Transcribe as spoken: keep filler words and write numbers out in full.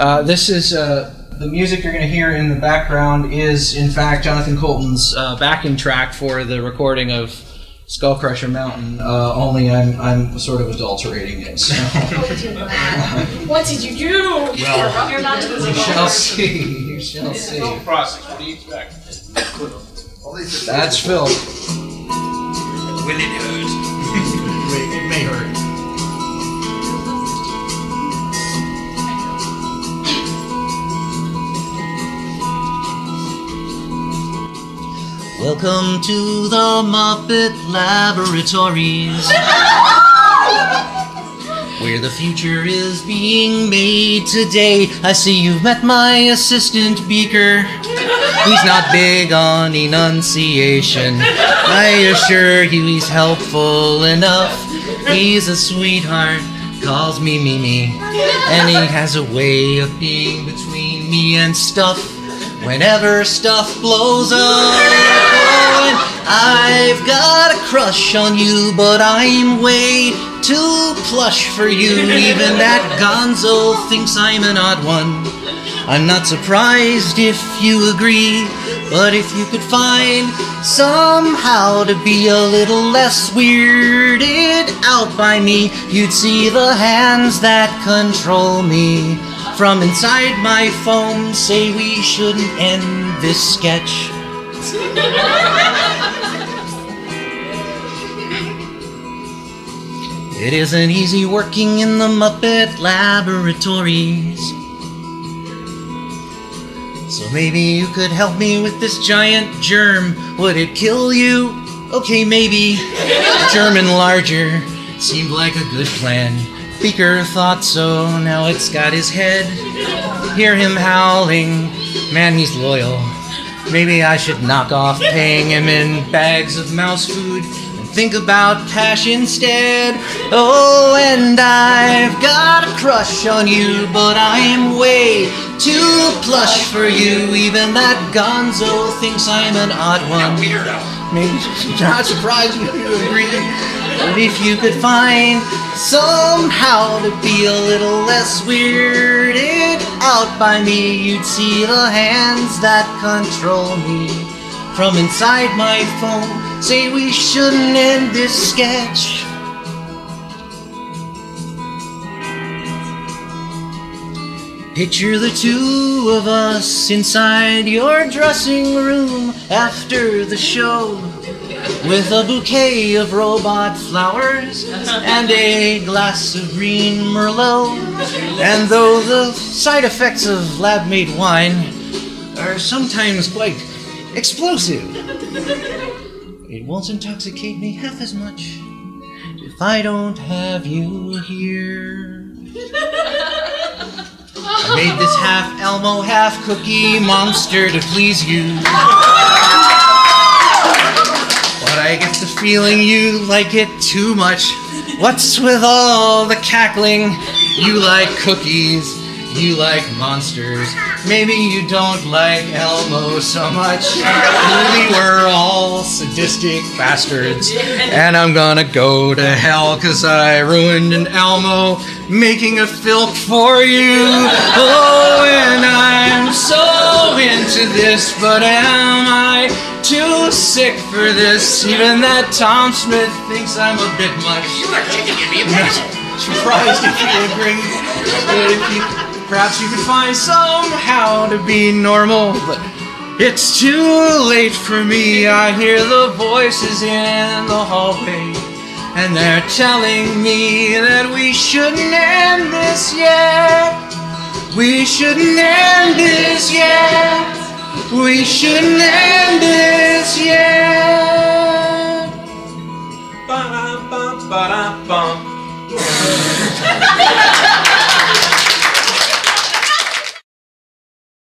Uh, this is uh, the music you're going to hear in the background is, in fact, Jonathan Colton's uh, backing track for the recording of Skull Crusher Mountain. Uh, only I'm I'm sort of adulterating it. So. What did you do? Well, you're not you shall see. You shall see. Process. What do you expect? That's Phil. Will it hurt? Wait, it may hurt. Welcome to the Muppet Laboratories, where the future is being made today. I see you've met my assistant, Beaker. He's not big on enunciation. I assure you he's helpful enough. He's a sweetheart, calls me Mimi, and he has a way of being between me and stuff. Whenever stuff blows up, oh, and I've got a crush on you, but I'm way too plush for you. Even that gonzo thinks I'm an odd one. I'm not surprised if you agree, but if you could find somehow to be a little less weirded out by me, you'd see the hands that control me. From inside my phone say we shouldn't end this sketch. It isn't easy working in the Muppet Laboratories. So maybe you could help me with this giant germ. Would it kill you? Okay, maybe. German larger seemed like a good plan. Beaker thought so, now it's got his head. Hear him howling, man, he's loyal. Maybe I should knock off paying him in bags of mouse food and think about cash instead. Oh, and I've got a crush on you, but I'm way too plush for you. Even that gonzo thinks I'm an odd one. Maybe not surprised if you agree. But if you could find somehow to be a little less weirded out by me, you'd see the hands that control me. From inside my phone, say we shouldn't end this sketch. Picture the two of us inside your dressing room after the show, with a bouquet of robot flowers and a glass of green Merlot. And though the side effects of lab-made wine are sometimes quite explosive, it won't intoxicate me half as much if I don't have you here. I made this half Elmo, half cookie monster to please you. But I get the feeling you like it too much. What's with all the cackling? You like cookies, you like monsters. Maybe you don't like Elmo so much. Really, we're all sadistic bastards. And I'm gonna go to hell cause I ruined an Elmo making a filk for you. Oh, and I'm so into this, but am I too sick for this? Even that Tom Smith thinks I'm a bit much. You are kicking me, imagine. Surprised if you agree. But if you, perhaps you could find somehow to be normal. But it's too late for me. I hear the voices in the hallway, and they're telling me that we shouldn't end this yet. We shouldn't end this yet. We shouldn't end this yet. Ba-dum, bum, ba-dum, bum.